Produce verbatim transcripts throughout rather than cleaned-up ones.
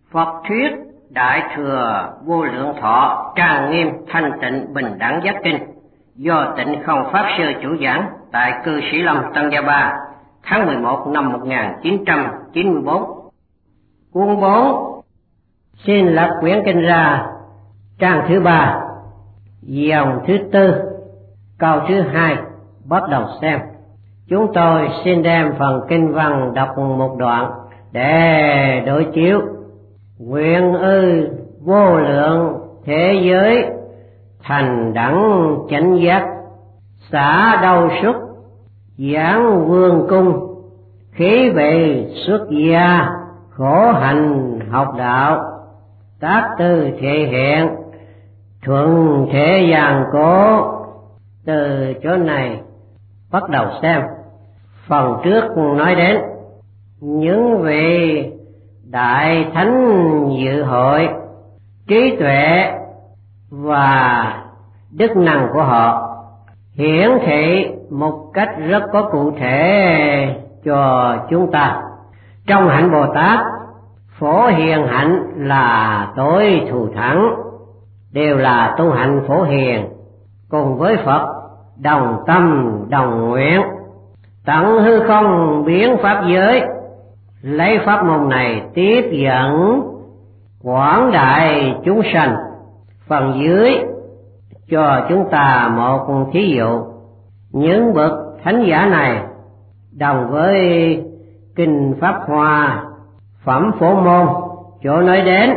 Phật thuyết Đại Thừa Vô Lượng Thọ Trang Nghiêm Thanh Tịnh Bình Đẳng Giác Kinh do Tịnh Không Pháp Sư chủ giảng tại cư Sĩ Lâm Tân Gia Ba tháng mười một năm một nghìn chín trăm chín mươi bốn. Cuốn bốn. Xin lật quyển kinh ra, trang thứ ba, dòng thứ tư, câu thứ hai, bắt đầu xem. Chúng tôi xin đem phần kinh văn đọc một đoạn để đối chiếu. Nguyện ư vô lượng thế giới thành đẳng chánh giác, xả đau xuất giảng vương cung, khí vị xuất gia khổ hành học đạo, tác tư thể hiện thuận thể giàn cố. Từ chỗ này bắt đầu xem. Phần trước nói đến những vị đại thánh dự hội, trí tuệ và đức năng của họ hiển thị một cách rất có cụ thể cho chúng ta. Trong hạnh Bồ Tát, Phổ Hiền hạnh là tối thù thắng, đều là tu hạnh Phổ Hiền, cùng với Phật đồng tâm đồng nguyện, tận hư không biến pháp giới, lấy pháp môn này tiếp dẫn quảng đại chúng sanh. Phần dưới cho chúng ta một thí dụ. Những bậc thánh giả này đồng với kinh Pháp Hoa, phẩm Phổ Môn chỗ nói đến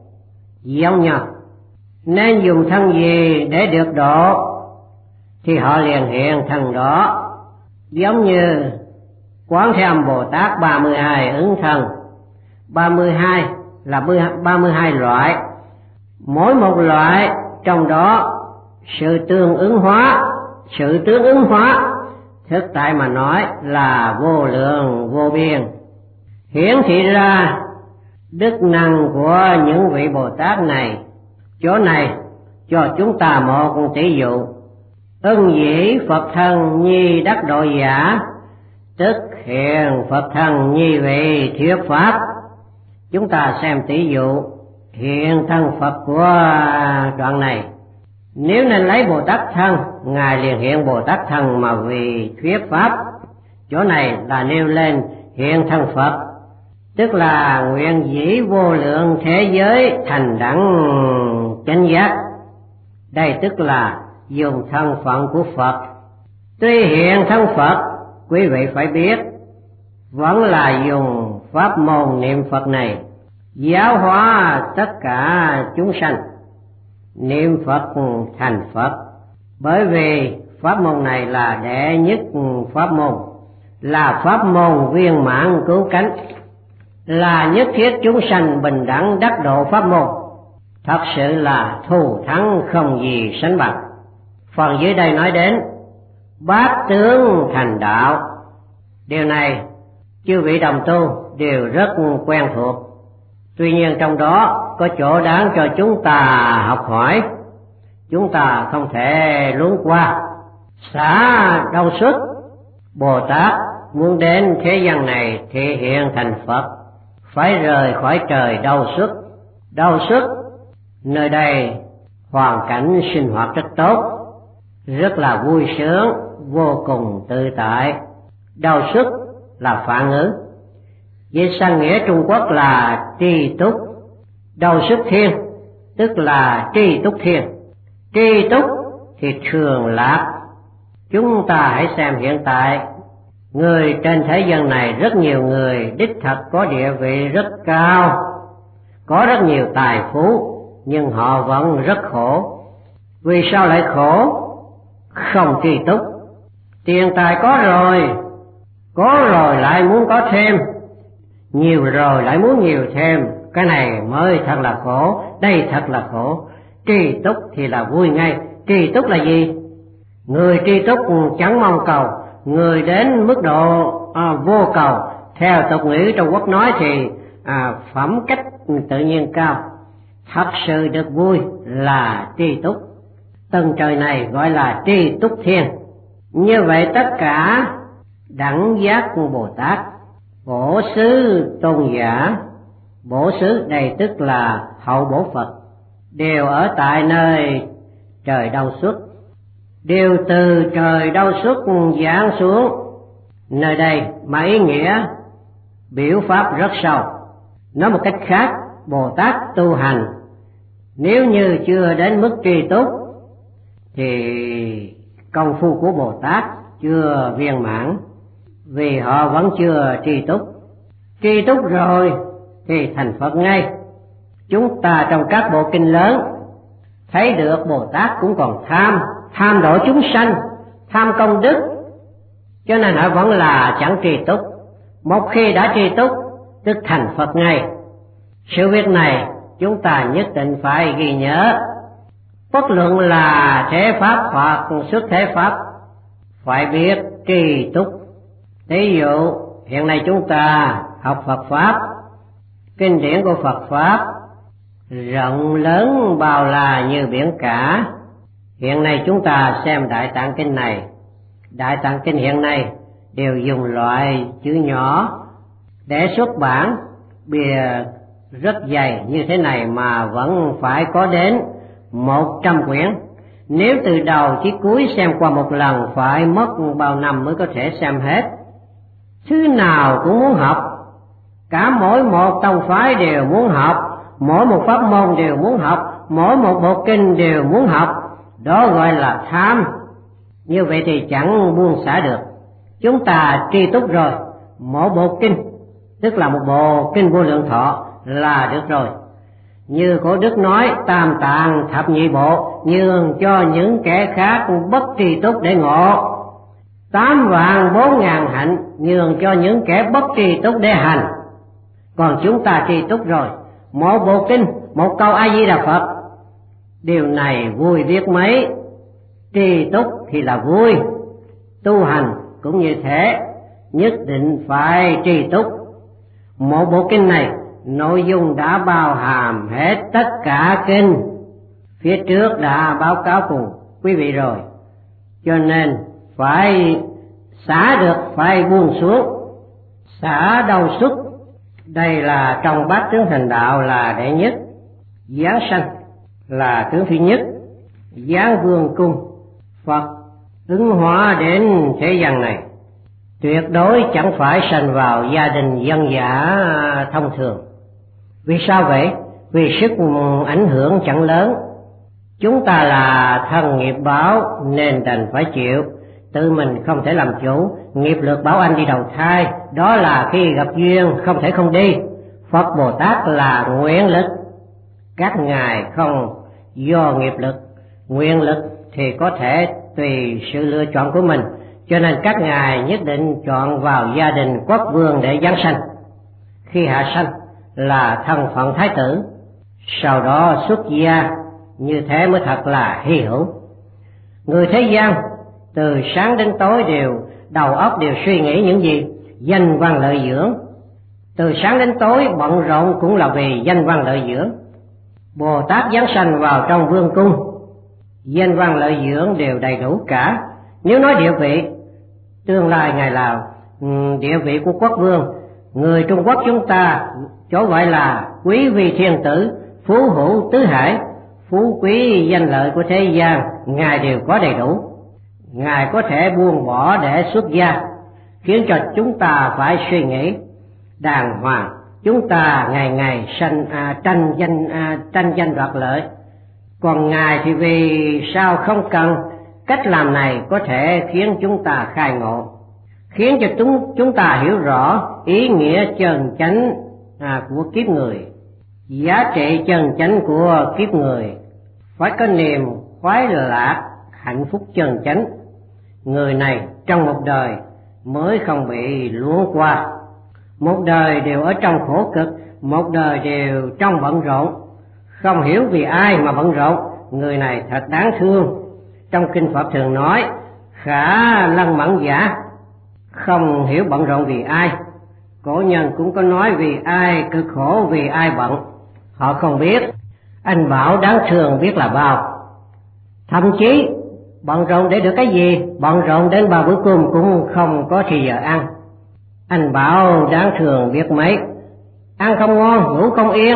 giống nhau, nên dùng thân gì để được độ thì họ liền hiện thân đó. Giống như Quán Thế Âm Bồ Tát ba mươi hai ứng thân, ba mươi hai là ba mươi hai loại, mỗi một loại trong đó sự tương ứng hóa, sự tương ứng hóa thực tại mà nói là vô lượng vô biên, hiển thị ra đức năng của những vị Bồ Tát này. Chỗ này cho chúng ta một tỷ dụ. Ưng dĩ Phật thân nhi đắc độ giả, tức hiện Phật thân nhi vị thuyết pháp. Chúng ta xem tỷ dụ hiện thân Phật của đoạn này. Nếu nên lấy Bồ Tát thân, Ngài liền hiện Bồ Tát thân mà vì thuyết pháp. Chỗ này là nêu lên hiện thân Phật, tức là nguyện dĩ vô lượng thế giới thành đẳng chánh giác. Đây tức là dùng thân phận của Phật. Tuy hiện thân Phật, quý vị phải biết, vẫn là dùng pháp môn niệm Phật này giáo hóa tất cả chúng sanh, niệm Phật thành Phật. Bởi vì pháp môn này là đệ nhất pháp môn, là pháp môn viên mãn cứu cánh, là nhất thiết chúng sanh bình đẳng đắc độ pháp môn, thật sự là thù thắng không gì sánh bằng. Phần dưới đây nói đến bát tướng thành đạo. Điều này chư vị đồng tu đều rất quen thuộc. Tuy nhiên trong đó có chỗ đáng cho chúng ta học hỏi, chúng ta không thể luống qua. Xả đau xuất, Bồ Tát muốn đến thế gian này thể hiện thành Phật, phải rời khỏi trời đau xuất. Đau xuất nơi đây hoàn cảnh sinh hoạt rất tốt, rất là vui sướng, vô cùng tự tại. Đau xuất là phản ứng, về sang nghĩa Trung Quốc là tri túc. Đau xuất thiên tức là tri túc thiên. Tri túc thì thường lạc. Chúng ta hãy xem hiện tại, người trên thế gian này rất nhiều người đích thật có địa vị rất cao, có rất nhiều tài phú, nhưng họ vẫn rất khổ. Vì sao lại khổ? Không tri túc. Tiền tài có rồi, có rồi lại muốn có thêm, nhiều rồi lại muốn nhiều thêm. Cái này mới thật là khổ, đây thật là khổ. Tri túc thì là vui ngay. Tri túc là gì? Người tri túc chẳng mong cầu, người đến mức độ à, vô cầu. Theo tục ngữ Trung Quốc nói thì à, phẩm cách tự nhiên cao, thật sự được vui là tri túc. Tầng trời này gọi là tri túc thiên. Như vậy tất cả đẳng giác Bồ Tát, Phổ Sư Tôn giả Bổ xứ đây tức là hậu bổ Phật, đều ở tại nơi trời đâu xuất, đều từ trời đâu xuất giáng xuống. Nơi đây mà ý nghĩa biểu pháp rất sâu. Nói một cách khác, Bồ Tát tu hành nếu như chưa đến mức tri túc thì công phu của Bồ Tát chưa viên mãn, vì họ vẫn chưa tri túc. Tri túc rồi thì thành Phật ngay. Chúng ta trong các bộ kinh lớn thấy được Bồ Tát cũng còn tham, tham độ chúng sanh, tham công đức, cho nên họ vẫn là chẳng tri túc. Một khi đã tri túc tức thành Phật ngay. Sự việc này chúng ta nhất định phải ghi nhớ. Bất luận là thể pháp hoặc xuất thể pháp, phải biết tri túc. Ví dụ hiện nay chúng ta học Phật pháp, kinh điển của Phật pháp rộng lớn bao la như biển cả. Hiện nay chúng ta xem Đại Tạng Kinh này, Đại Tạng Kinh hiện nay đều dùng loại chữ nhỏ để xuất bản, bìa rất dày như thế này mà vẫn phải có đến một trăm quyển. Nếu từ đầu chí cuối xem qua một lần phải mất bao năm mới có thể xem hết. Thứ nào cũng muốn học, cả mỗi một tông phái đều muốn học, mỗi một pháp môn đều muốn học, mỗi một bộ kinh đều muốn học. Đó gọi là tham. Như vậy thì chẳng buông xả được. Chúng ta tri túc rồi, mỗi bộ kinh tức là một bộ kinh Vô Lượng Thọ là được rồi. Như Cổ Đức nói, tam tạng thập nhị bộ nhường cho những kẻ khác bất tri túc để ngộ, tám vạn bốn ngàn hạnh nhường cho những kẻ bất tri túc để hành. Còn chúng ta tri túc rồi, một bộ kinh, một câu A Di Đà Phật, điều này vui biết mấy. Tri túc thì là vui, tu hành cũng như thế, nhất định phải tri túc. Một bộ kinh này nội dung đã bao hàm hết tất cả kinh phía trước đã báo cáo cùng quý vị rồi, cho nên phải xả được, phải buông xuống. Xả đâu xuất, đây là trong bát tướng thành đạo là đệ nhất. Giáng sanh là tướng thứ nhất. Giáng vương cung, Phật ứng hóa đến thế gian này, tuyệt đối chẳng phải sanh vào gia đình dân dã thông thường. Vì sao vậy? Vì sức ảnh hưởng chẳng lớn. Chúng ta là thân nghiệp báo nên đành phải chịu, tự mình không thể làm chủ. Nghiệp lực bảo anh đi đầu thai, đó là khi gặp duyên không thể không đi. Phật Bồ Tát là nguyện lực, các ngài không do nghiệp lực. Nguyện lực thì có thể tùy sự lựa chọn của mình, cho nên các ngài nhất định chọn vào gia đình quốc vương để giáng sanh. Khi hạ sanh là thân phận thái tử, sau đó xuất gia, như thế mới thật là hy hữu. Người thế gian từ sáng đến tối đều đầu óc đều suy nghĩ những gì? Danh văn lợi dưỡng. Từ sáng đến tối bận rộn cũng là vì danh văn lợi dưỡng. Bồ Tát giáng sanh vào trong vương cung, danh văn lợi dưỡng đều đầy đủ cả. Nếu nói địa vị, tương lai ngài là địa vị của quốc vương. Người Trung Quốc chúng ta chỗ gọi là quý vi thiên tử, phú hữu tứ hải, phú quý danh lợi của thế gian, ngài đều có đầy đủ. Ngài có thể buông bỏ để xuất gia, khiến cho chúng ta phải suy nghĩ đàng hoàng. Chúng ta ngày ngày sanh à, tranh danh à, tranh danh đoạt lợi, còn ngài thì vì sao không cần? Cách làm này có thể khiến chúng ta khai ngộ, khiến cho chúng chúng ta hiểu rõ ý nghĩa chân chánh à, của kiếp người, giá trị chân chánh của kiếp người. Phải có niềm khoái lạc, hạnh phúc chân chánh, người này trong một đời mới không bị luống qua. Một đời đều ở trong khổ cực, một đời đều trong bận rộn, không hiểu vì ai mà bận rộn, người này thật đáng thương. Trong kinh Phật thường nói khả lăng mẫn giả, không hiểu bận rộn vì ai. Cổ nhân cũng có nói vì ai cực khổ, vì ai bận, họ không biết. Anh bảo đáng thương biết là bao. Thậm chí bận rộn để được cái gì? Bận rộn đến ba bữa cơm cũng không có thì giờ ăn. Anh bảo đáng thương biết mấy. ăn không ngon, ngủ không yên,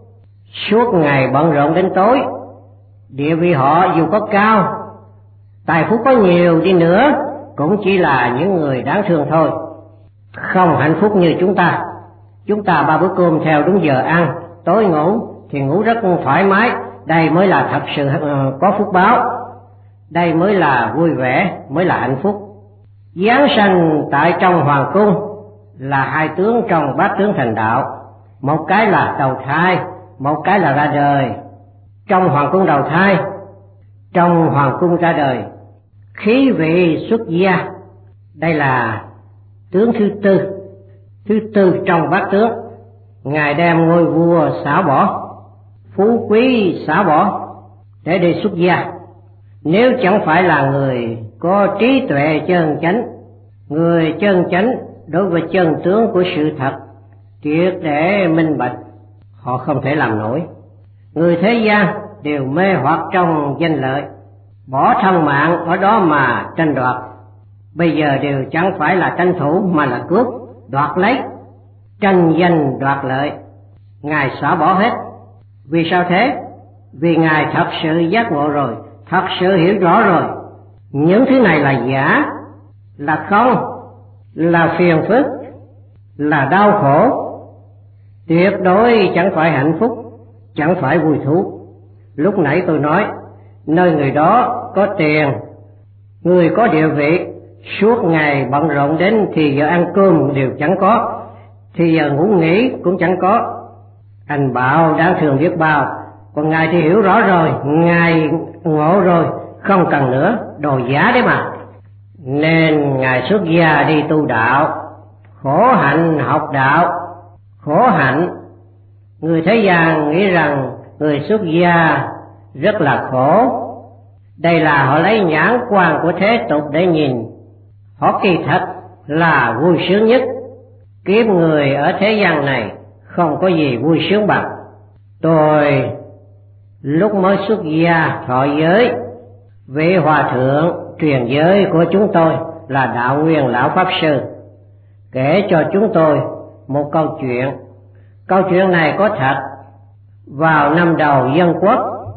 suốt ngày bận rộn đến tối. Địa vị họ dù có cao, tài phú có nhiều đi nữa, cũng chỉ là những người đáng thương thôi, không hạnh phúc như chúng ta. Chúng ta ba bữa cơm theo đúng giờ ăn, tối ngủ thì ngủ rất thoải mái. Đây mới là thật sự có phúc báo, đây mới là vui vẻ, mới là hạnh phúc. Giáng sanh tại trong hoàng cung là hai tướng trong bát tướng thành đạo, một cái là đầu thai, một cái là ra đời. Trong hoàng cung đầu thai, trong hoàng cung ra đời, khí vị xuất gia, đây là tướng thứ tư, thứ tư trong bát tướng. Ngài đem ngôi vua xả bỏ, phú quý xả bỏ để đi xuất gia. Nếu chẳng phải là người có trí tuệ chân chánh, người chân chánh đối với chân tướng của sự thật triệt để minh bạch, họ không thể làm nổi. Người thế gian đều mê hoặc trong danh lợi, bỏ thân mạng ở đó mà tranh đoạt. Bây giờ đều chẳng phải là tranh thủ mà là cướp, đoạt lấy, tranh danh đoạt lợi. Ngài xả bỏ hết. Vì sao thế? Vì Ngài thật sự giác ngộ rồi, thật sự hiểu rõ rồi. Những thứ này là giả, là không, là phiền phức, là đau khổ, tuyệt đối chẳng phải hạnh phúc, chẳng phải vui thú. Lúc nãy tôi nói, nơi người đó có tiền, người có địa vị, suốt ngày bận rộn đến thì giờ ăn cơm đều chẳng có, thì giờ ngủ nghỉ cũng chẳng có. Anh bảo đáng thương biết bao, còn Ngài thì hiểu rõ rồi, Ngài ngộ rồi, không cần nữa, đồ giả đấy mà. Nên Ngài xuất gia đi tu đạo, khổ hạnh học đạo. Khổ hạnh, người thế gian nghĩ rằng người xuất gia rất là khổ. Đây là họ lấy nhãn quan của thế tục để nhìn. Họ kỳ thật là vui sướng nhất. Kiếp người ở thế gian này không có gì vui sướng bằng. Tôi lúc mới xuất gia thọ giới, vị hòa thượng truyền giới của chúng tôi là Đạo Nguyên Lão Pháp Sư kể cho chúng tôi một câu chuyện. Câu chuyện này có thật. Vào năm đầu dân quốc,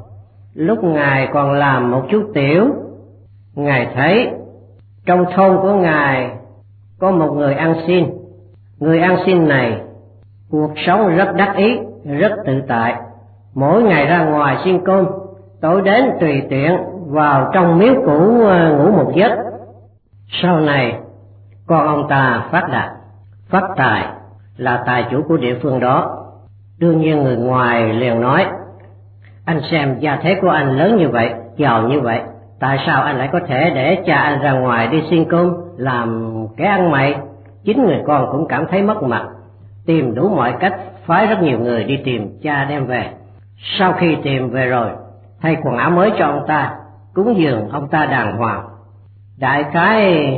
lúc Ngài còn làm một chút tiểu, Ngài thấy trong thôn của Ngài có một người ăn xin. Người ăn xin này cuộc sống rất đắc ý, rất tự tại. Mỗi ngày ra ngoài xin cơm, tối đến tùy tiện vào trong miếu cũ ngủ một giấc. Sau này con ông ta phát đạt, phát tài, là tài chủ của địa phương đó. Đương nhiên người ngoài liền nói, anh xem gia thế của anh lớn như vậy, giàu như vậy, tại sao anh lại có thể để cha anh ra ngoài đi xin cơm làm kẻ ăn mày? Chính người con cũng cảm thấy mất mặt, tìm đủ mọi cách phái rất nhiều người đi tìm cha đem về. Sau khi tìm về rồi, thay quần áo mới cho ông ta, cúng dường ông ta đàng hoàng. Đại khái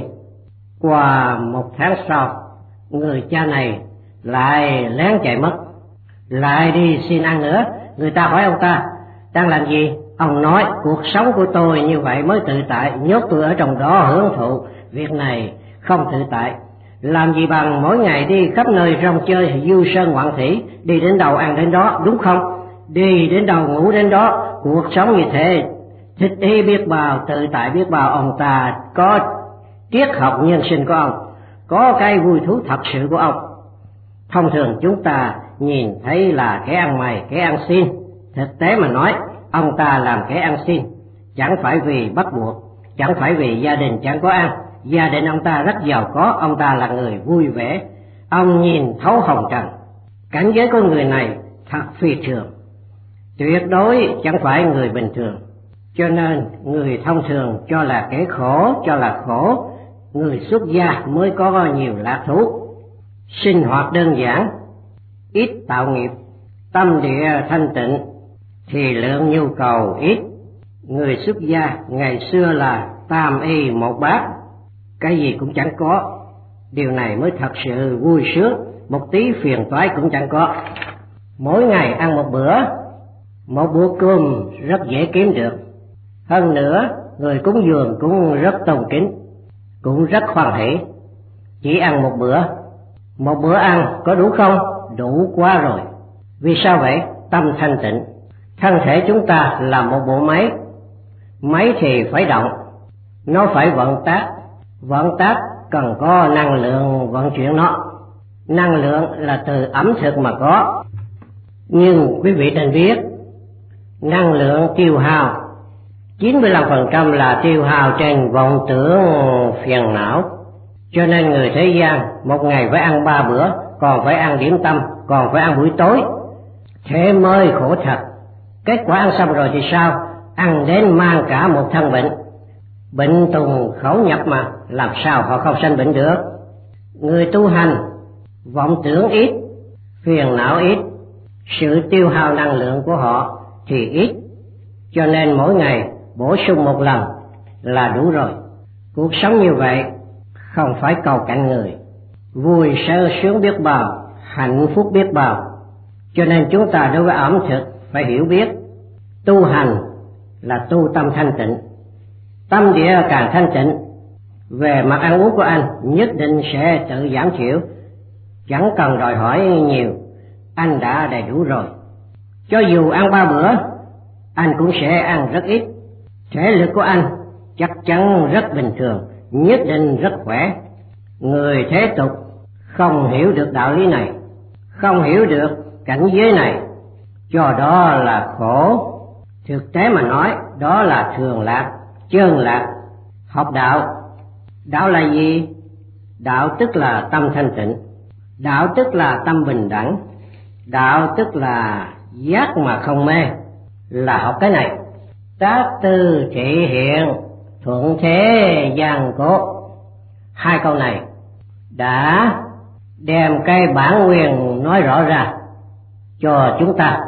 qua một tháng sau, người cha này lại lén chạy mất, lại đi xin ăn nữa. Người ta hỏi ông ta đang làm gì? Ông nói cuộc sống của tôi như vậy mới tự tại, nhốt tôi ở trong đó hưởng thụ. Việc này không tự tại, làm gì bằng mỗi ngày đi khắp nơi rong chơi du sơn ngoạn thủy, đi đến đâu ăn đến đó, đúng không? Đi đến đâu ngủ đến đó, cuộc sống như thế thích ý biết bao, tự tại biết bao. Ông ta có triết học nhân sinh của ông, có cái vui thú thật sự của ông. Thông thường chúng ta nhìn thấy là kẻ ăn mày, kẻ ăn xin. Thực tế mà nói, ông ta làm kẻ ăn xin chẳng phải vì bắt buộc, chẳng phải vì gia đình chẳng có ăn. Gia đình ông ta rất giàu có, ông ta là người vui vẻ. Ông nhìn thấu hồng trần. Cảnh giới của người này thật phi thường, tuyệt đối chẳng phải người bình thường. Cho nên người thông thường cho là kẻ khổ, cho là khổ. Người xuất gia mới có nhiều lạc thú. Sinh hoạt đơn giản, ít tạo nghiệp, tâm địa thanh tịnh, thì lượng nhu cầu ít. Người xuất gia ngày xưa là tam y một bát, cái gì cũng chẳng có. Điều này mới thật sự vui sướng, một tí phiền toái cũng chẳng có. Mỗi ngày ăn một bữa, một bữa cơm rất dễ kiếm được. Hơn nữa, người cúng dường cũng rất tôn kính, cũng rất hoan hỷ. Chỉ ăn một bữa, một bữa ăn có đủ không? đủ quá rồi. Vì sao vậy? Tâm thanh tịnh. Thân thể chúng ta là một bộ máy. Máy thì phải động, nó phải vận tác. Vận tác cần có năng lượng vận chuyển nó. Năng lượng là từ ẩm thực mà có. Nhưng quý vị nên biết, năng lượng tiêu hao chín mươi lăm phần trăm là tiêu hao trên vọng tưởng phiền não. Cho nên người thế gian một ngày phải ăn ba bữa, còn phải ăn điểm tâm, còn phải ăn buổi tối. Thế mới khổ thật. Kết quả ăn xong rồi thì sao? Ăn đến mang cả một thân bệnh. Bệnh tùng khẩu nhập mà, làm sao họ không sanh bệnh được? Người tu hành, vọng tưởng ít, phiền não ít, sự tiêu hao năng lượng của họ thì ít. Cho nên mỗi ngày bổ sung một lần là đủ rồi. Cuộc sống như vậy không phải cầu cạnh người, vui sơ sướng biết bao, hạnh phúc biết bao. Cho nên chúng ta đối với ẩm thực phải hiểu biết, tu hành là tu tâm thanh tịnh. Tâm địa càng thanh tịnh, về mặt ăn uống của anh nhất định sẽ tự giảm thiểu, chẳng cần đòi hỏi nhiều, anh đã đầy đủ rồi. Cho dù ăn ba bữa, anh cũng sẽ ăn rất ít. Thể lực của anh chắc chắn rất bình thường, nhất định rất khỏe. Người thế tục không hiểu được đạo lý này, không hiểu được cảnh giới này, cho đó là khổ. Thực tế mà nói, đó là thường lạc, chơn lạc. Học đạo, đạo là gì? Đạo tức là tâm thanh tịnh, đạo tức là tâm bình đẳng, đạo tức là giác mà không mê, là học cái này. Tác tư trị hiện, thuận thế gian cố. Hai câu này đã đem cái bản nguyên nói rõ ra cho chúng ta.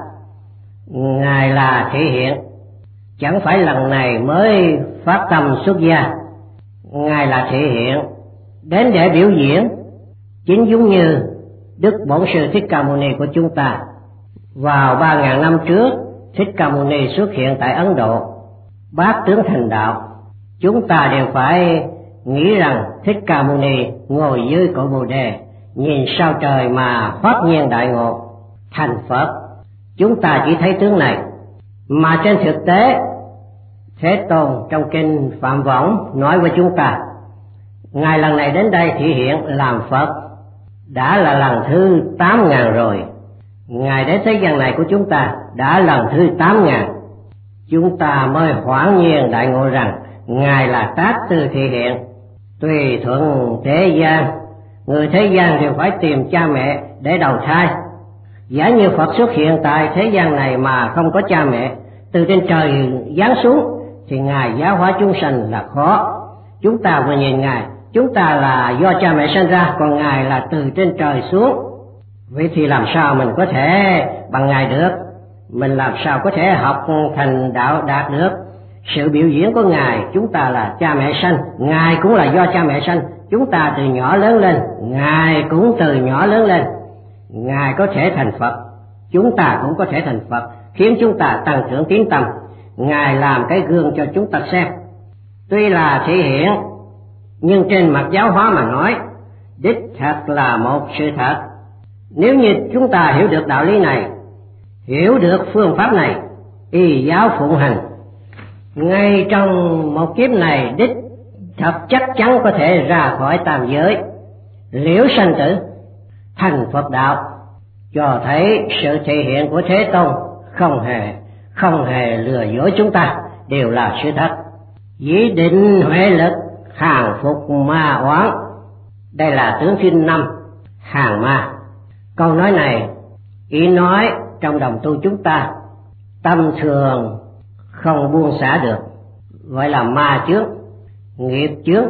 Ngài là thể hiện, chẳng phải lần này mới phát tâm xuất gia. Ngài là thể hiện, đến để biểu diễn, chính giống như Đức Bổn Sư Thích Ca Mâu Ni của chúng ta. Vào ba ngàn năm trước, Thích Ca Mâu Ni xuất hiện tại Ấn Độ, bát tướng thành đạo. Chúng ta đều phải nghĩ rằng Thích Ca Mâu Ni ngồi dưới cội Bồ Đề, nhìn sao trời mà phát nhiên đại ngộ, thành Phật. Chúng ta chỉ thấy tướng này, mà trên thực tế, Thế Tôn trong kinh Phạm Võng nói với chúng ta, Ngài lần này đến đây thể hiện làm Phật đã là lần thứ tám ngàn rồi. Ngài đến thế gian này của chúng ta đã lần thứ tám ngàn. Chúng ta mới hoảng nhiên đại ngộ rằng Ngài là tác tư thể hiện, tùy thuận thế gian. Người thế gian đều phải tìm cha mẹ để đầu thai. Giả như Phật xuất hiện tại thế gian này mà không có cha mẹ, từ trên trời giáng xuống, thì Ngài giáo hóa chúng sanh là khó. Chúng ta vừa nhìn Ngài, chúng ta là do cha mẹ sinh ra, còn Ngài là từ trên trời xuống. Vậy thì làm sao mình có thể bằng Ngài được? Mình làm sao có thể học thành đạo đạt được? Sự biểu diễn của Ngài, chúng ta là cha mẹ sanh, Ngài cũng là do cha mẹ sanh. Chúng ta từ nhỏ lớn lên, Ngài cũng từ nhỏ lớn lên. Ngài có thể thành Phật, chúng ta cũng có thể thành Phật, khiến chúng ta tăng trưởng tiến tâm. Ngài làm cái gương cho chúng ta xem. Tuy là thể hiện, nhưng trên mặt giáo hóa mà nói, đích thật là một sự thật. Nếu như chúng ta hiểu được đạo lý này, hiểu được phương pháp này, y giáo phụng hành, ngay trong một kiếp này đích thật chắc chắn có thể ra khỏi tam giới, liễu sanh tử, thành Phật đạo. Cho thấy sự thể hiện của Thế Tôn không hề không hề lừa dối chúng ta, đều là sự thật. Dĩ định huệ lực, hàng phục ma oán. Đây là tướng thiên năm, hàng ma. Câu nói này ý nói trong đồng tu chúng ta tâm thường không buông xả được, gọi là ma chướng, nghiệp chướng.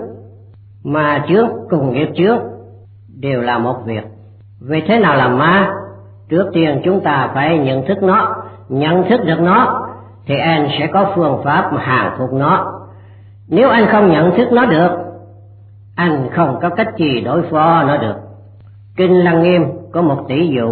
Ma chướng cùng nghiệp chướng đều là một việc. Vậy thế nào là ma? Trước tiên chúng ta phải nhận thức nó. Nhận thức được nó thì anh sẽ có phương pháp mà hàng phục nó. Nếu anh không nhận thức nó được, anh không có cách gì đối phó nó được. Kinh Lăng Nghiêm có một tỷ dụ.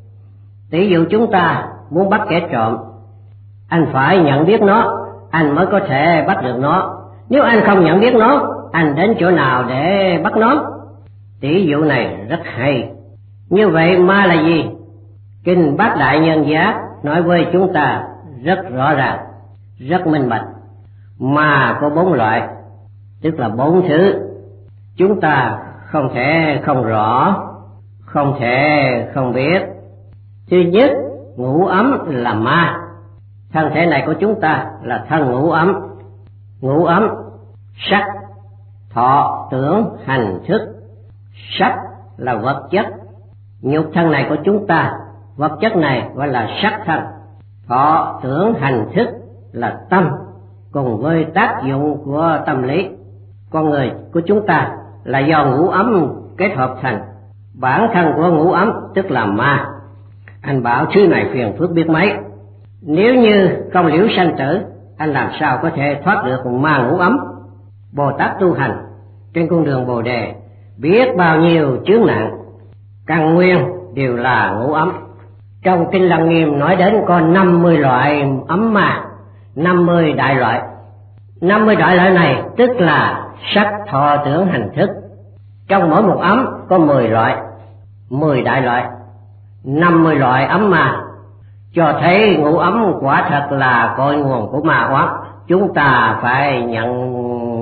Tỷ dụ chúng ta muốn bắt kẻ trộm, anh phải nhận biết nó, anh mới có thể bắt được nó. Nếu anh không nhận biết nó, anh đến chỗ nào để bắt nó? Tỷ dụ này rất hay, Như vậy ma là gì? Kinh Bát Đại Nhân Giác nói với chúng ta rất rõ ràng, rất minh bạch. Ma có bốn loại, tức là bốn thứ. Chúng ta không thể không rõ, không thể không biết. Thứ nhất, ngũ ấm là ma. Thân thể này của chúng ta là thân ngũ ấm. Ngũ ấm, sắc, thọ, tưởng, hành, thức. Sắc là vật chất. Nhục thân này của chúng ta, vật chất này gọi là sắc thân. Thọ, tưởng, hành, thức là tâm, cùng với tác dụng của tâm lý. Con người của chúng ta là do ngũ ấm kết hợp thành. Bản thân của ngũ ấm tức là ma. Anh bảo thứ này phiền phức biết mấy. Nếu như không liễu sanh tử, anh làm sao có thể thoát được ma ngũ ấm? Bồ Tát tu hành trên con đường Bồ Đề, biết bao nhiêu chướng nạn, căn nguyên đều là ngũ ấm. Trong Kinh Lăng Nghiêm nói đến có năm mươi loại ấm ma, năm mươi đại loại. năm mươi đại loại này tức là sắc, thọ, tưởng, hành, thức. Trong mỗi một ấm có mười loại, mười đại loại, năm mươi loại ấm ma, cho thấy ngũ ấm quả thật là cội nguồn của ma oán. Chúng ta phải nhận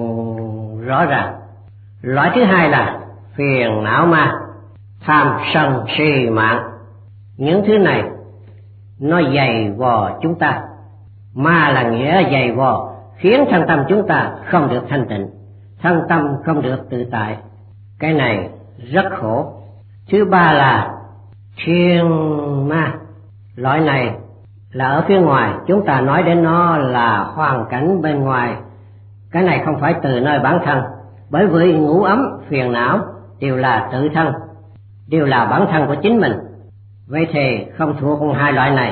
rõ ràng. Loại thứ hai là phiền não ma, tham sân si mạng. Những thứ này nó dày vò chúng ta. Ma là nghĩa dày vò, khiến thân tâm chúng ta không được thanh tịnh, thân tâm không được tự tại. Cái này rất khổ. Thứ ba là thiên ma. Loại này là ở phía ngoài, chúng ta nói đến nó là hoàn cảnh bên ngoài. Cái này không phải từ nơi bản thân, bởi vì ngũ ấm, phiền não đều là tự thân, đều là bản thân của chính mình. Vậy thì không thuộc hai loại này,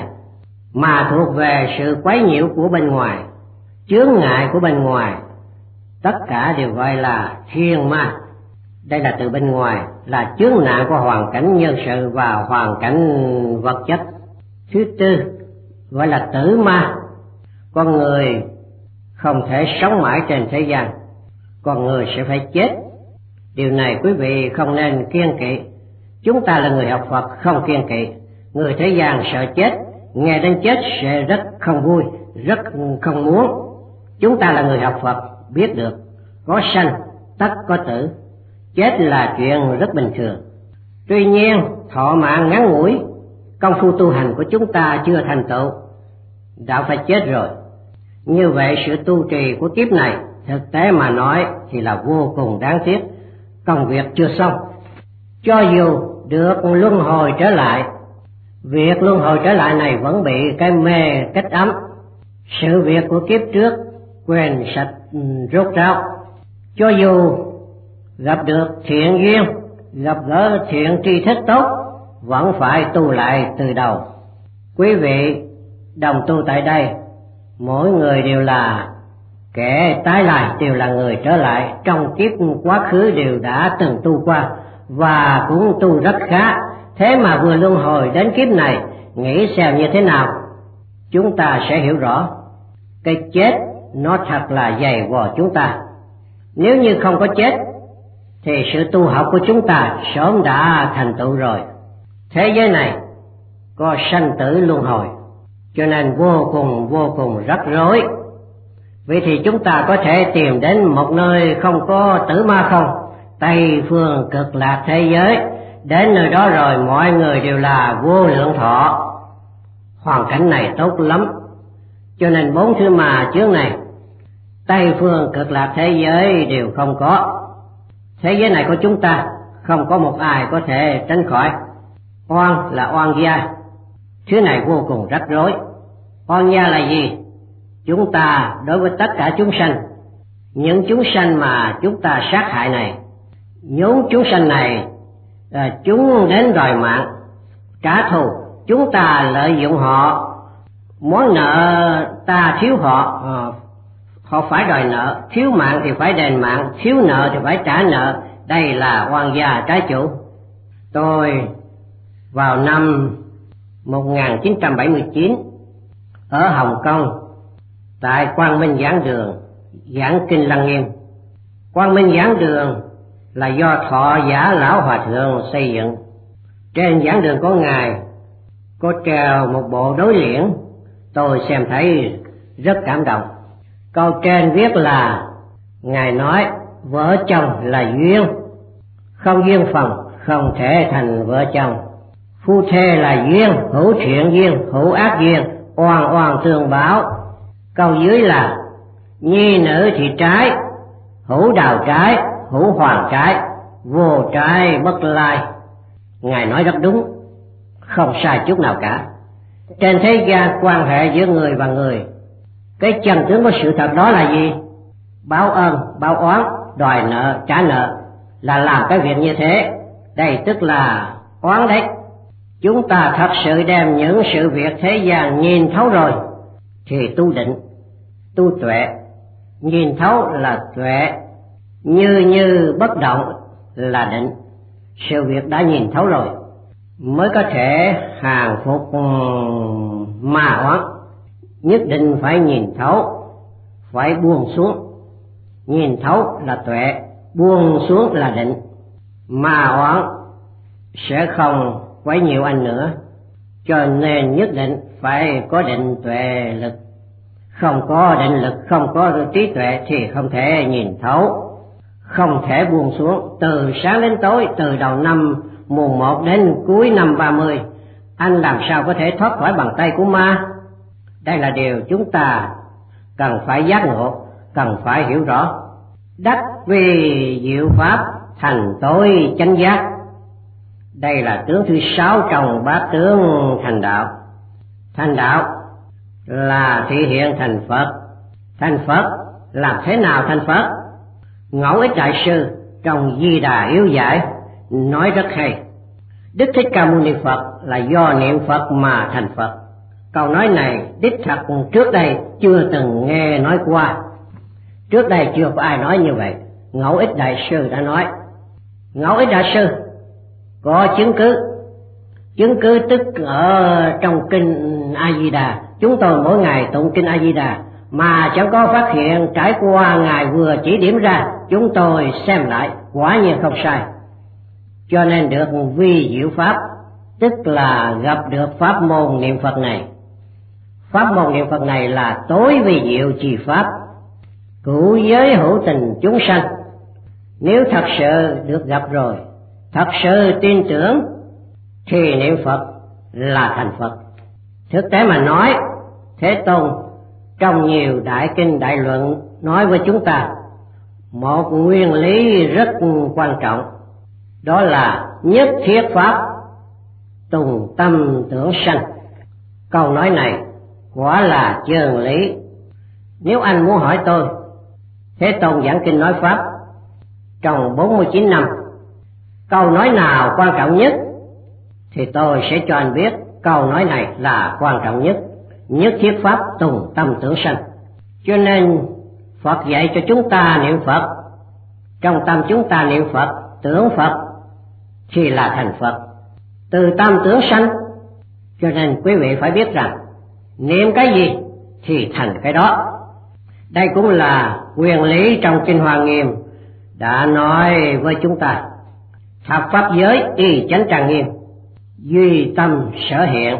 mà thuộc về sự quấy nhiễu của bên ngoài, chướng ngại của bên ngoài. Tất cả đều gọi là thiên ma. Đây là từ bên ngoài, là chướng nạn của hoàn cảnh nhân sự và hoàn cảnh vật chất. Thứ tư gọi là tử ma. Con người không thể sống mãi trên thế gian, con người sẽ phải chết. Điều này quý vị không nên kiêng kỵ. Chúng ta là người học Phật không kiêng kỵ. Người thế gian sợ chết, nghe đến chết sẽ rất không vui, rất không muốn. Chúng ta là người học Phật biết được có sanh tất có tử, chết là chuyện rất bình thường. Tuy nhiên thọ mạng ngắn ngủi, công phu tu hành của chúng ta chưa thành tựu, đã phải chết rồi. Như vậy sự tu trì của kiếp này thực tế mà nói thì là vô cùng đáng tiếc. Công việc chưa xong, cho dù được luân hồi trở lại, việc luân hồi trở lại này vẫn bị cái mê cách ấm. Sự việc của kiếp trước quên sạch rốt ráo. Cho dù gặp được thiện duyên, gặp gỡ thiện tri thức tốt, vẫn phải tu lại từ đầu. Quý vị đồng tu tại đây, mỗi người đều là kẻ tái lại, đều là người trở lại, trong kiếp quá khứ đều đã từng tu qua và cũng tu rất khá. Thế mà vừa luân hồi đến kiếp này, nghĩ xem như thế nào, chúng ta sẽ hiểu rõ. Cái chết nó thật là dày vò chúng ta. Nếu như không có chết thì sự tu học của chúng ta sớm đã thành tựu rồi. Thế giới này có sanh tử luân hồi, cho nên vô cùng vô cùng rắc rối. Vậy thì chúng ta có thể tìm đến một nơi không có tử ma không? Tây phương cực lạc thế giới. Đến nơi đó rồi mọi người đều là vô lượng thọ. Hoàn cảnh này tốt lắm. Cho nên bốn thứ ma chướng này, Tây phương cực lạc thế giới đều không có. Thế giới này của chúng ta không có một ai có thể tránh khỏi. Oan là oan gia, thứ này vô cùng rắc rối. Oan gia là gì? Chúng ta đối với tất cả chúng sanh, những chúng sanh mà chúng ta sát hại này, những chúng sanh này à, chúng đến đòi mạng, trả thù. Chúng ta lợi dụng họ, món nợ ta thiếu họ, à, họ phải đòi nợ, thiếu mạng thì phải đền mạng, thiếu nợ thì phải trả nợ. Đây là oan gia trái chủ. Tôi vào năm một nghìn chín trăm bảy mươi chín ở Hồng Kông, tại Quang Minh Giảng Đường giảng Kinh Lăng Nghiêm. Quang Minh Giảng Đường là do Thọ Giả Lão Hòa Thượng xây dựng. Trên giảng đường của Ngài có treo một bộ đối liễn, tôi xem thấy rất cảm động. Câu trên viết là Ngài nói vợ chồng là duyên, không duyên phận không thể thành vợ chồng. Phu thê là duyên, hữu thiện duyên, hữu ác duyên, oan oan tương báo. Câu dưới là nhi nữ thì trái, hữu đào trái, hữu hoàng trái, vô trái bất lai. Ngài nói rất đúng, không sai chút nào cả. Trên thế gian quan hệ giữa người và người, cái chân tướng của sự thật đó là gì? Báo ơn, báo oán, đòi nợ, trả nợ là làm cái việc như thế. Đây tức là oán đấy. Chúng ta thật sự đem những sự việc thế gian nhìn thấu rồi thì tu định, tu tuệ. Nhìn thấu là tuệ, như như bất động là định. Sự việc đã nhìn thấu rồi mới có thể hàng phục ma oán. Nhất định phải nhìn thấu, phải buông xuống. Nhìn thấu là tuệ, buông xuống là định. Ma oán sẽ không quấy nhiều anh nữa, cho nên nhất định phải có định tuệ lực. Không có định lực, không có trí tuệ thì không thể nhìn thấu, không thể buông xuống. Từ sáng đến tối, từ đầu năm mùng một đến cuối năm ba mươi, anh làm sao có thể thoát khỏi bàn tay của ma? Đây là điều chúng ta cần phải giác ngộ, cần phải hiểu rõ. Đắc vì diệu pháp, thành tối chánh giác. Đây là tướng thứ sáu trong bát tướng thành đạo. Thành đạo là thể hiện thành Phật. Thành Phật làm thế nào thành Phật? Ngẫu Ích Đại Sư trong Di Đà Yếu Giải nói rất hay. Đức Thích Ca Mâu Ni Phật là do niệm Phật mà thành Phật. Câu nói này đích thật trước đây chưa từng nghe nói qua. Trước đây chưa có ai nói như vậy. Ngẫu Ích Đại Sư đã nói. Ngẫu Ích Đại Sư có chứng cứ. Chứng cứ tức ở trong kinh A Di Đà. Chúng tôi mỗi ngày tụng kinh A Di Đà mà chẳng có phát hiện trải qua Ngài vừa chỉ điểm ra. Chúng tôi xem lại quả nhiên không sai. Cho nên được vi diệu pháp, tức là gặp được pháp môn niệm Phật này. Pháp môn niệm Phật này là tối vi diệu trì pháp, cứu giới hữu tình chúng sanh. Nếu thật sự được gặp rồi, thật sự tin tưởng thì niệm Phật là thành Phật. Thực tế mà nói, Thế Tôn trong nhiều đại kinh đại luận nói với chúng ta một nguyên lý rất quan trọng, đó là nhất thiết pháp tùng tâm tưởng sanh. Câu nói này quả là chân lý. Nếu anh muốn hỏi tôi, Thế Tôn giảng kinh nói pháp trong bốn mươi chín năm, câu nói nào quan trọng nhất, thì tôi sẽ cho anh biết câu nói này là quan trọng nhất. Nhất thiết pháp tùng tâm tưởng sanh. Cho nên Phật dạy cho chúng ta niệm Phật, trong tâm chúng ta niệm Phật, tưởng Phật thì là thành Phật. Từ tâm tưởng sanh. Cho nên quý vị phải biết rằng niệm cái gì thì thành cái đó. Đây cũng là nguyên lý trong Kinh Hoa Nghiêm đã nói với chúng ta. Thập pháp giới y chánh trang nghiêm, duy tâm sở hiện,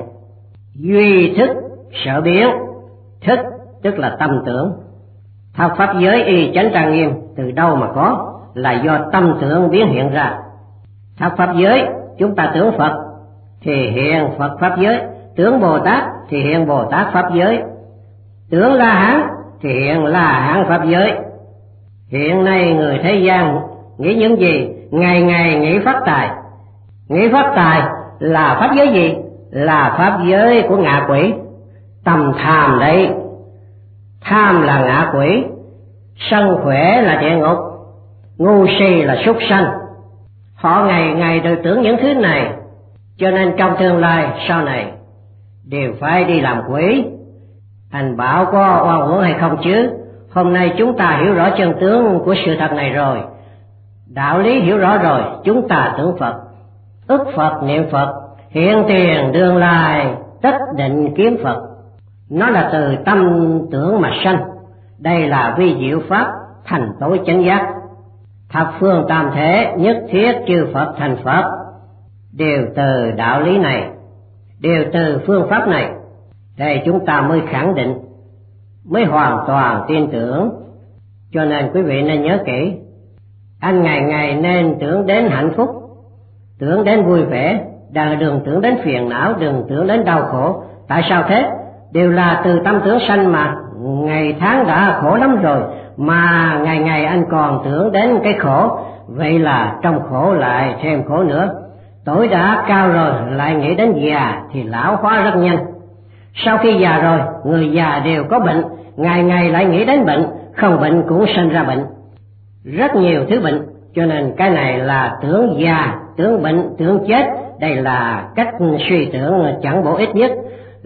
duy thức sở biến. Thức tức là tâm tưởng. Thập pháp giới y chánh trang nghiêm từ đâu mà có? Là do tâm tưởng biến hiện ra. Thập pháp giới chúng ta tưởng Phật thì hiện Phật pháp giới, tưởng Bồ Tát thì hiện Bồ Tát pháp giới, tưởng La Hán thì hiện La Hán pháp giới. Hiện nay người thế gian nghĩ những gì? Ngày ngày nghĩ phát tài. Nghĩ phát tài là pháp giới gì? Là pháp giới của ngạ quỷ. Tầm tham đấy. Tham là ngạ quỷ, sân khỏe là địa ngục, ngu si là súc sanh. Họ ngày ngày đều tưởng những thứ này, cho nên trong tương lai sau này đều phải đi làm quỷ. Anh bảo có oan uổng hay không chứ? Hôm nay chúng ta hiểu rõ chân tướng của sự thật này rồi, đạo lý hiểu rõ rồi, chúng ta tưởng Phật, ức Phật, niệm Phật, hiện tiền đương lai tất định kiếm Phật. Nó là từ tâm tưởng mà sanh. Đây là vi diệu pháp thành tối chánh giác. Thập phương tam thể nhất thiết chư Phật thành Phật. đều từ đạo lý này, đều từ phương pháp này, thì chúng ta mới khẳng định, mới hoàn toàn tin tưởng. Cho nên quý vị nên nhớ kỹ, anh ngày ngày nên tưởng đến hạnh phúc, tưởng đến vui vẻ, đừng tưởng đến phiền não, đừng tưởng đến đau khổ. Tại sao thế? Đều là từ tâm tưởng sanh mà. Ngày tháng đã khổ lắm rồi mà ngày ngày anh còn tưởng đến cái khổ, vậy là trong khổ lại thêm khổ nữa. Tuổi đã cao rồi lại nghĩ đến già thì lão hóa rất nhanh. Sau khi già rồi, người già đều có bệnh, ngày ngày lại nghĩ đến bệnh, không bệnh cũng sinh ra bệnh, rất nhiều thứ bệnh. Cho nên cái này là tưởng già, tưởng bệnh, tưởng chết. Đây là cách suy tưởng chẳng bổ ích nhất,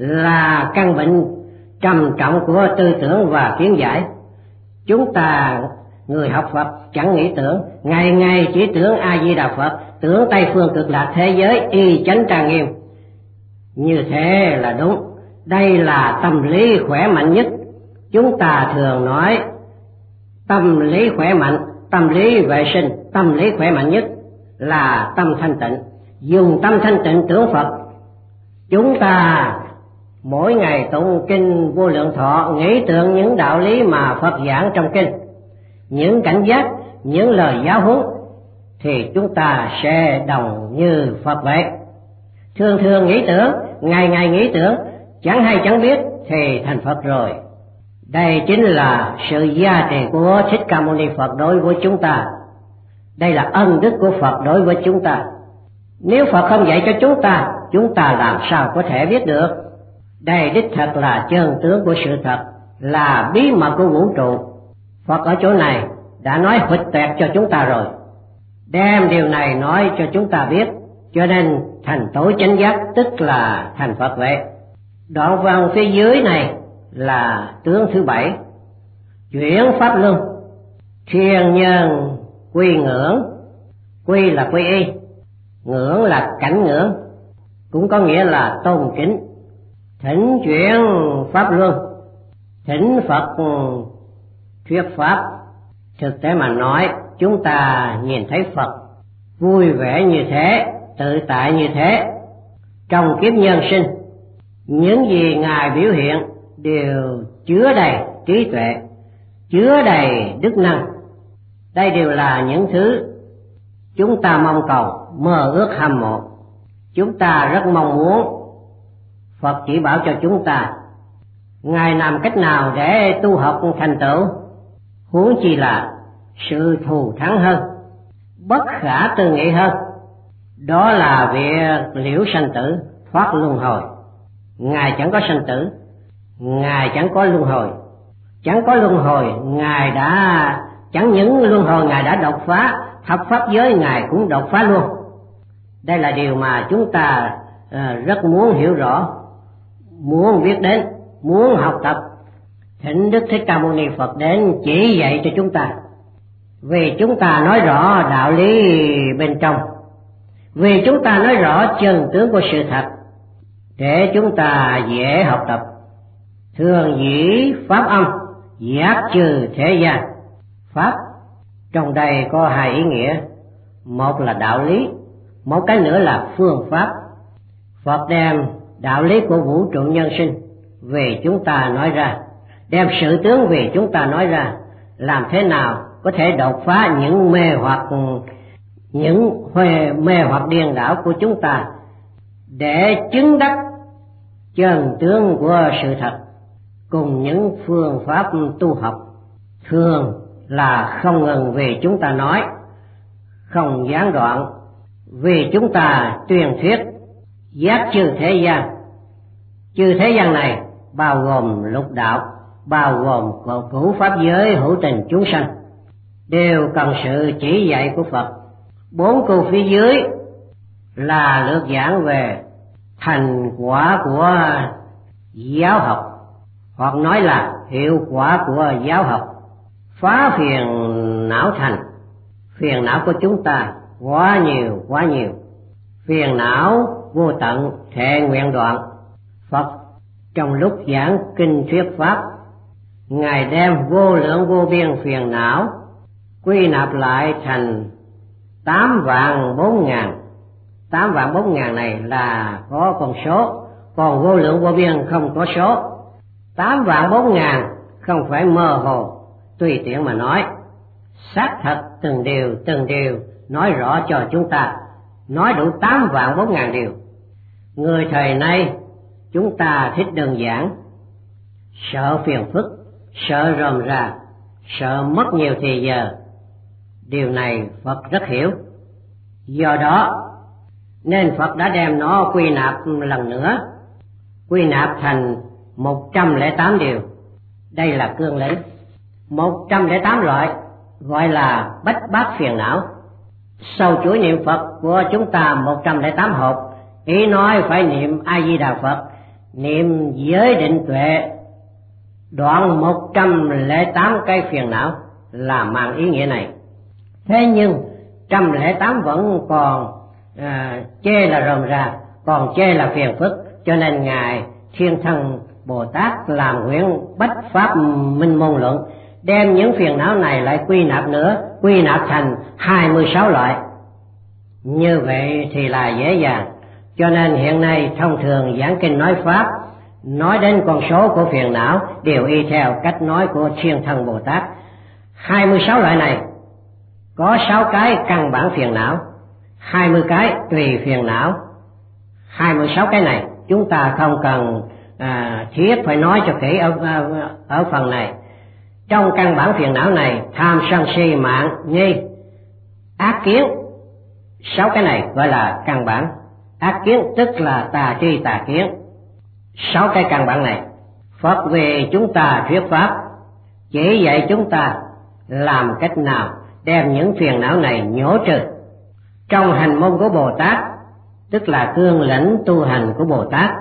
là căn bệnh trầm trọng của tư tưởng và kiến giải. Chúng ta người học Phật chẳng nghĩ tưởng, ngày ngày chỉ tưởng A Di Đà Phật, tưởng Tây phương cực lạc thế giới y chánh trang nghiêm. Như thế là đúng, đây là tâm lý khỏe mạnh nhất. Chúng ta thường nói tâm lý khỏe mạnh, tâm lý vệ sinh, tâm lý khỏe mạnh nhất là tâm thanh tịnh. Dùng tâm thanh tịnh tưởng Phật. Chúng ta mỗi ngày tụng kinh Vô Lượng Thọ, nghĩ tưởng những đạo lý mà Phật giảng trong kinh, những cảnh giác, những lời giáo huấn, thì chúng ta sẽ đồng như Phật vậy. Thường thường nghĩ tưởng, ngày ngày nghĩ tưởng, chẳng hay chẳng biết thì thành Phật rồi. Đây chính là sự gia trì của Thích Ca Mâu Ni Phật đối với chúng ta. Đây là ân đức của Phật đối với chúng ta. Nếu Phật không dạy cho chúng ta, chúng ta làm sao có thể biết được? Đây đích thật là chân tướng của sự thật, là bí mật của vũ trụ. Phật ở chỗ này đã nói huỵch toẹt cho chúng ta rồi, đem điều này nói cho chúng ta biết, cho nên thành tối chánh giác, tức là thành Phật vậy. Đoạn văn phía dưới này là tướng thứ bảy, chuyển pháp luân, thiên nhân quy ngưỡng. Quy là quy y, ngưỡng là cảnh ngưỡng, cũng có nghĩa là tôn kính. Thỉnh chuyển pháp luân, thỉnh Phật thuyết pháp. Thực tế mà nói, chúng ta nhìn thấy Phật vui vẻ như thế, tự tại như thế, trong kiếp nhân sinh, những gì Ngài biểu hiện đều chứa đầy trí tuệ, chứa đầy đức năng. Đây đều là những thứ chúng ta mong cầu, mơ ước hâm mộ. Chúng ta rất mong muốn Phật chỉ bảo cho chúng ta Ngài làm cách nào để tu học thành tựu, huống chi là sự thù thắng hơn, bất khả tư nghị hơn. Đó là việc liễu sanh tử, thoát luân hồi. Ngài chẳng có sanh tử, Ngài chẳng có luân hồi. Chẳng có luân hồi, Ngài đã chẳng những luân hồi Ngài đã đột phá, thập pháp giới Ngài cũng đột phá luôn. Đây là điều mà chúng ta uh, rất muốn hiểu rõ, muốn biết đến, muốn học tập. Thỉnh Đức Thích Ca Mâu Ni Phật đến chỉ dạy cho chúng ta, vì chúng ta nói rõ đạo lý bên trong, vì chúng ta nói rõ chân tướng của sự thật, để chúng ta dễ học tập. Thường dĩ pháp âm, giác trừ thế gian. Pháp trong đây có hai ý nghĩa, một là đạo lý, một cái nữa là phương pháp. Phật đem đạo lý của vũ trụ nhân sinh về chúng ta nói ra, đem sự tướng về chúng ta nói ra, làm thế nào có thể đột phá những mê hoặc, những mê hoặc điên đảo của chúng ta, để chứng đắc chân tướng của sự thật, cùng những phương pháp tu học thường là không ngừng về chúng ta nói, không gián đoạn, vì chúng ta tuyên thuyết giác trừ thế gian. Trừ thế gian này bao gồm lục đạo, bao gồm cửu pháp giới hữu tình chúng sanh, đều cần sự chỉ dạy của Phật. Bốn câu phía dưới là lược giảng về thành quả của giáo học, hoặc nói là hiệu quả của giáo học. Phá phiền não thành, phiền não của chúng ta quá nhiều quá nhiều, phiền não vô tận thệ nguyện đoạn. Phật trong lúc giảng kinh thuyết pháp, Ngài đem vô lượng vô biên phiền não quy nạp lại thành tám vạn bốn ngàn Tám vạn bốn ngàn này là có con số, còn vô lượng vô biên không có số. Tám vạn bốn ngàn không phải mơ hồ tùy tiện mà nói, xác thật từng điều từng điều nói rõ cho chúng ta, nói đủ tám vạn bốn ngàn điều. Người thời nay chúng ta thích đơn giản, sợ phiền phức, sợ rườm rà, sợ mất nhiều thời giờ. Điều này Phật rất hiểu. Do đó nên Phật đã đem nó quy nạp lần nữa, quy nạp thành một trăm lẻ tám điều. Đây là cương lĩnh. Một trăm lẻ tám loại gọi là bách bát phiền não. Sau chuỗi niệm Phật của chúng ta một trăm lẻ tám hộp, ý nói phải niệm A Di Đà Phật, niệm giới định tuệ, đoạn một trăm lẻ tám cái phiền não là mang ý nghĩa này. Thế nhưng một trăm lẻ tám vẫn còn à, chê là rườm rà, còn chê là phiền phức, cho nên Ngài Thiên Thân Bồ Tát làm nguyện bách pháp minh môn luận, đem những phiền não này lại quy nạp nữa, quy nạp thành hai mươi sáu loại. Như vậy thì là dễ dàng. Cho nên hiện nay thông thường giảng kinh nói pháp, nói đến con số của phiền não đều y theo cách nói của Thiên Thân Bồ Tát. hai mươi sáu loại này có sáu cái căn bản phiền não, hai mươi cái tùy phiền não. hai mươi sáu cái này chúng ta không cần à, thiết phải nói cho kỹ ở, ở, ở phần này. Trong căn bản phiền não này, tham sân si mạng nghi ác kiến, sáu cái này gọi là căn bản. Ác kiến tức là tà tri tà kiến. Sáu cái căn bản này Phật về chúng ta thuyết pháp, chỉ dạy chúng ta làm cách nào đem những phiền não này nhổ trừ. Trong hành môn của Bồ Tát, tức là cương lĩnh tu hành của Bồ Tát,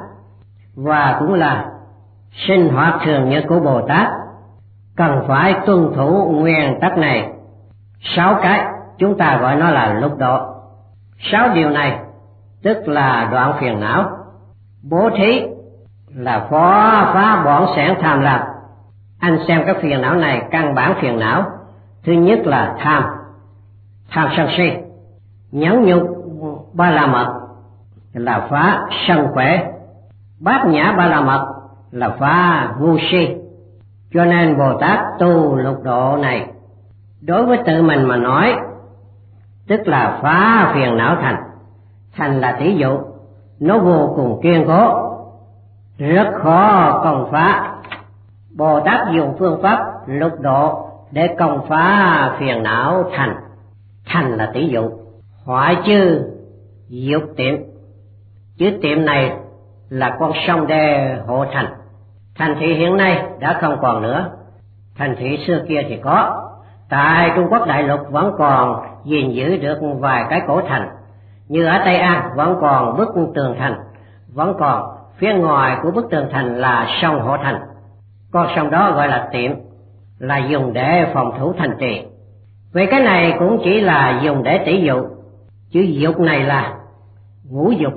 và cũng là sinh hoạt thường nhật của Bồ Tát, cần phải tuân thủ nguyên tắc này. Sáu cái chúng ta gọi nó là lục độ. Sáu điều này tức là đoạn phiền não. Bố thí là phó phá bỏng sẻn tham lam. Anh xem các phiền não này, căn bản phiền não thứ nhất là tham, tham sân si. Nhẫn nhục ba la mật là phá sân khỏe. Bát nhã ba la mật là phá ngu si. Cho nên Bồ Tát tu lục độ này, đối với tự mình mà nói, tức là phá phiền não thành. Thành là tỷ dụ, nó vô cùng kiên cố, rất khó công phá. Bồ Tát dùng phương pháp lục độ để công phá phiền não thành. Thành là tỷ dụ. Hoại chư dục tiệm. Chữ tiệm này là con sông để hộ thành. Thành thị hiện nay đã không còn nữa, thành thị xưa kia thì có. Tại Trung Quốc đại lục vẫn còn gìn giữ được vài cái cổ thành. Như ở Tây An vẫn còn bức tường thành, vẫn còn phía ngoài của bức tường thành là sông hộ thành. Con sông đó gọi là tiệm, là dùng để phòng thủ thành trì. Vậy cái này cũng chỉ là dùng để tỷ dụ. Chữ dục này là ngũ dục: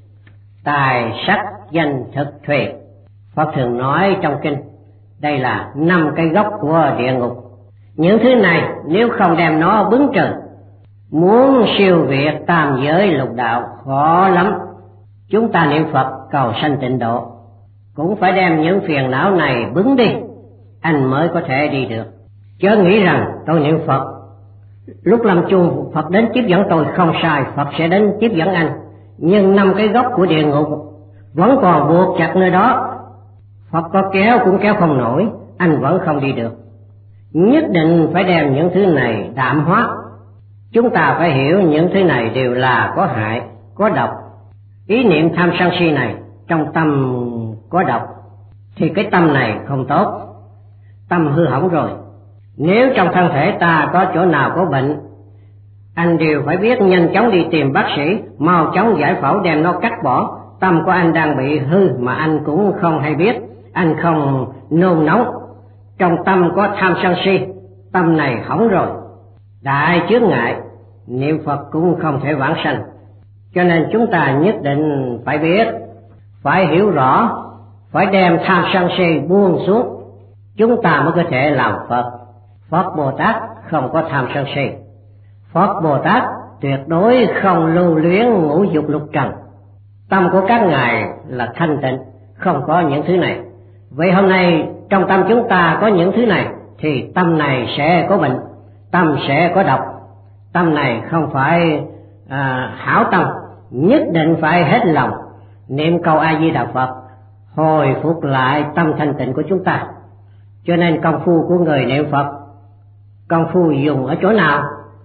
tài, sắc, danh, thực, thùy. Phật thường nói trong kinh, đây là năm cái gốc của địa ngục. Những thứ này nếu không đem nó bứng trừ, muốn siêu việt tam giới lục đạo khó lắm. Chúng ta niệm Phật cầu sanh tịnh độ, cũng phải đem những phiền não này bứng đi, anh mới có thể đi được. Chớ nghĩ rằng tôi niệm Phật, lúc làm chuông Phật đến tiếp dẫn tôi không sai, Phật sẽ đến tiếp dẫn anh. Nhưng năm cái gốc của địa ngục vẫn còn buộc chặt nơi đó, Phật có kéo cũng kéo không nổi, anh vẫn không đi được. Nhất định phải đem những thứ này đạm hóa. Chúng ta phải hiểu những thứ này đều là có hại, có độc. Ý niệm tham sân si này trong tâm có độc, thì cái tâm này không tốt, tâm hư hỏng rồi. Nếu trong thân thể ta có chỗ nào có bệnh, anh đều phải biết nhanh chóng đi tìm bác sĩ, mau chóng giải phẫu đem nó cắt bỏ. Tâm của anh đang bị hư mà anh cũng không hay biết, anh không nôn nóng. Trong tâm có tham sân si, tâm này hỏng rồi, đại chướng ngại, niệm Phật cũng không thể vãng sanh. Cho nên chúng ta nhất định phải biết, phải hiểu rõ, phải đem tham sân si buông xuống, chúng ta mới có thể làm Phật. Phật Bồ Tát không có tham sân si. Phật Bồ Tát tuyệt đối không lưu luyến ngũ dục lục trần. Tâm của các ngài là thanh tịnh, không có những thứ này. Vậy hôm nay trong tâm chúng ta có những thứ này thì tâm này sẽ có bệnh, tâm sẽ có độc. Tâm này không phải à, hảo tâm, nhất định phải hết lòng niệm câu A Di Đà Phật, hồi phục lại tâm thanh tịnh của chúng ta. Cho nên công phu của người niệm Phật, công phu dùng ở chỗ nào?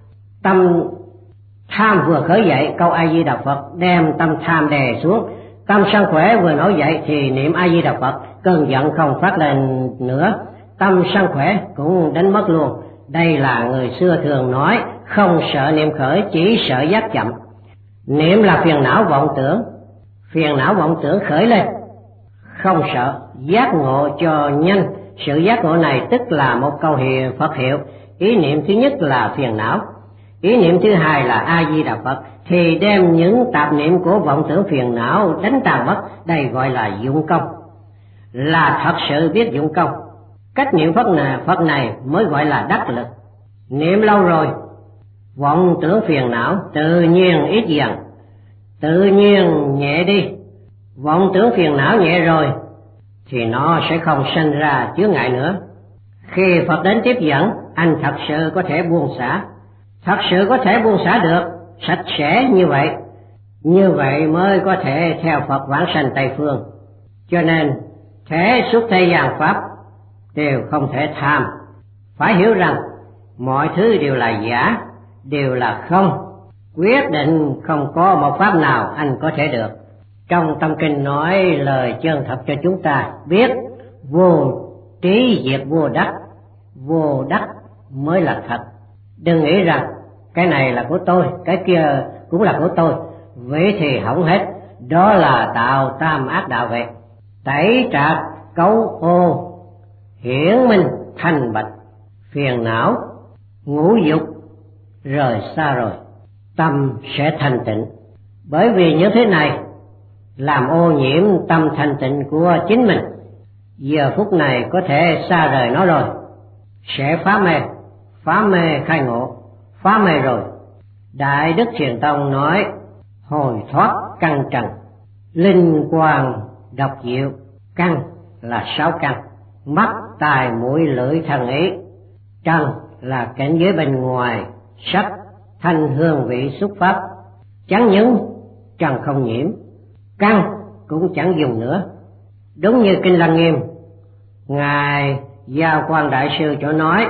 Tâm tham vừa khởi dậy, câu A Di Đà Phật đem tâm tham đè xuống. Tâm sân khỏe vừa nổi dậy thì niệm A Di Đà Phật, cơn giận không phát lên nữa, tâm sân khỏe cũng đánh mất luôn. Đây là người xưa thường nói, không sợ niệm khởi, chỉ sợ giác chậm. Niệm là phiền não vọng tưởng, phiền não vọng tưởng khởi lên, không sợ, giác ngộ cho nhanh. Sự giác ngộ này tức là một câu hiệu Phật hiệu. Ý niệm thứ nhất là phiền não, ý niệm thứ hai là A Di Đà Phật, thì đem những tạp niệm của vọng tưởng phiền não đánh tan mất. Đây gọi là dụng công, là thật sự biết dụng công. Cách niệm Phật này, Phật này mới gọi là đắc lực. Niệm lâu rồi, vọng tưởng phiền não tự nhiên ít dần, tự nhiên nhẹ đi. Vọng tưởng phiền não nhẹ rồi thì nó sẽ không sinh ra chướng ngại nữa. Khi Phật đến tiếp dẫn, anh thật sự có thể buông xả, thật sự có thể buông xả được, sạch sẽ như vậy. Như vậy mới có thể theo Phật vãng sanh Tây Phương. Cho nên thế xuất thế gian Pháp đều không thể tham. Phải hiểu rằng mọi thứ đều là giả, đều là không. Quyết định không có một pháp nào anh có thể được. Trong tâm kinh nói lời chân thật cho chúng ta biết, vô trí diệt vô đắc, vô đắc mới là thật. Đừng nghĩ rằng cái này là của tôi, cái kia cũng là của tôi, vậy thì hỏng hết. Đó là tạo tam ác đạo vậy. Tẩy trạc cấu ô, hiển minh thanh bạch, phiền não ngũ dục rời xa rồi, tâm sẽ thanh tịnh. Bởi vì những thế này làm ô nhiễm tâm thanh tịnh của chính mình. Giờ phút này có thể xa rời nó rồi, sẽ phá mê, phá mê khai ngộ, phá mê rồi. Đại Đức Thiền Tông nói hồi thoát căn trần, linh quang độc diệu. Căn là sáu căn, mắt tai mũi lưỡi thân ý. Trần là cảnh giới bên ngoài, sắc thanh hương vị xúc pháp. Chẳng những trần không nhiễm, căn cũng chẳng dùng nữa. Đúng như Kinh Lăng Nghiêm, Ngài Giao Quan Đại Sư chỗ nói,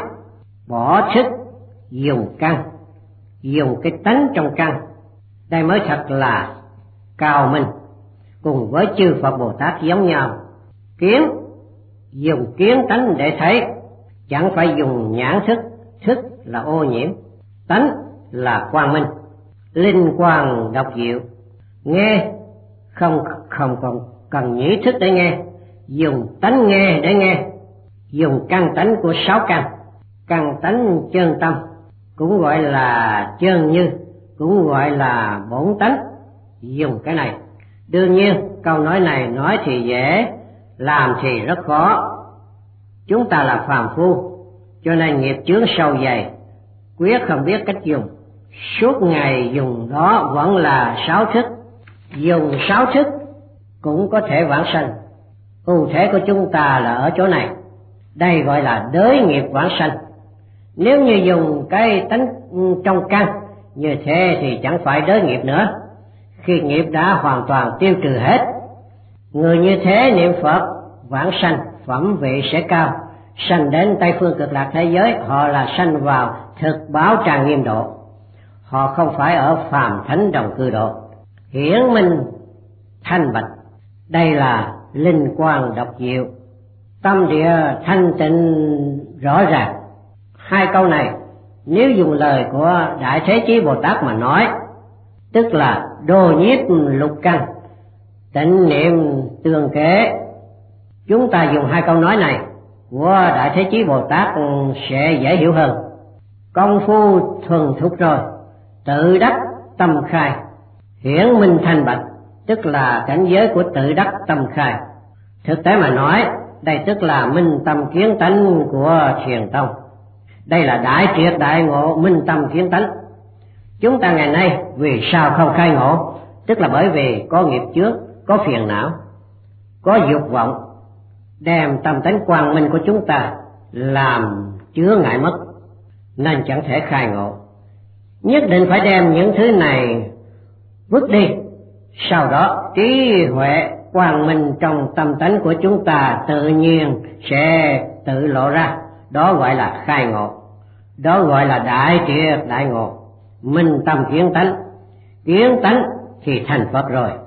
bỏ thức dùng căn, dùng cái tánh trong căn. Đây mới thật là cao minh. Cùng với chư Phật Bồ Tát giống nhau. Kiến, dùng kiến tánh để thấy, chẳng phải dùng nhãn thức. Thức là ô nhiễm, tánh là quang minh. Linh quang độc diệu. Nghe không không còn cần nhĩ thức để nghe, dùng tánh nghe để nghe, dùng căn tánh của sáu căn. Căn tánh chân tâm cũng gọi là chân như, cũng gọi là bổn tánh. Dùng cái này. Đương nhiên câu nói này nói thì dễ, làm thì rất khó. Chúng ta là phàm phu, cho nên nghiệp chướng sâu dày, quyết không biết cách dùng. Suốt ngày dùng đó vẫn là sáu thức. Dùng sáu thức cũng có thể vãng sanh. Ưu thế của chúng ta là ở chỗ này. Đây gọi là đới nghiệp vãng sanh. Nếu như dùng cái tánh trong căn như thế thì chẳng phải đới nghiệp nữa. Khi nghiệp đã hoàn toàn tiêu trừ hết, người như thế niệm Phật vãng sanh, phẩm vị sẽ cao, sanh đến Tây Phương Cực Lạc thế giới. Họ là sanh vào thực báo tràng nghiêm độ, họ không phải ở phàm thánh đồng cư độ. Hiển minh thanh bạch, đây là linh quang độc diệu, tâm địa thanh tịnh rõ ràng. Hai câu này nếu dùng lời của Đại Thế Chí Bồ Tát mà nói, tức là đồ nhiếp lục căn, tịnh niệm tương kế. Chúng ta dùng hai câu nói này của Đại Thế Chí Bồ Tát sẽ dễ hiểu hơn. Công phu thuần thục rồi, tự đắc tâm khai, hiển minh thanh bạch, tức là cảnh giới của tự đắc tâm khai. Thực tế mà nói, đây tức là minh tâm kiến tánh của Thiền Tông. Đây là đại triệt đại ngộ minh tâm kiến tánh. Chúng ta ngày nay vì sao không khai ngộ? Tức là bởi vì có nghiệp trước, có phiền não, có dục vọng, đem tâm tánh quang minh của chúng ta làm chứa ngại mất, nên chẳng thể khai ngộ. Nhất định phải đem những thứ này vứt đi, sau đó trí huệ quang minh trong tâm tánh của chúng ta tự nhiên sẽ tự lộ ra. Đó gọi là khai ngộ, đó gọi là đại triệt đại ngộ, minh tâm kiến tánh. Kiến tánh thì thành Phật rồi.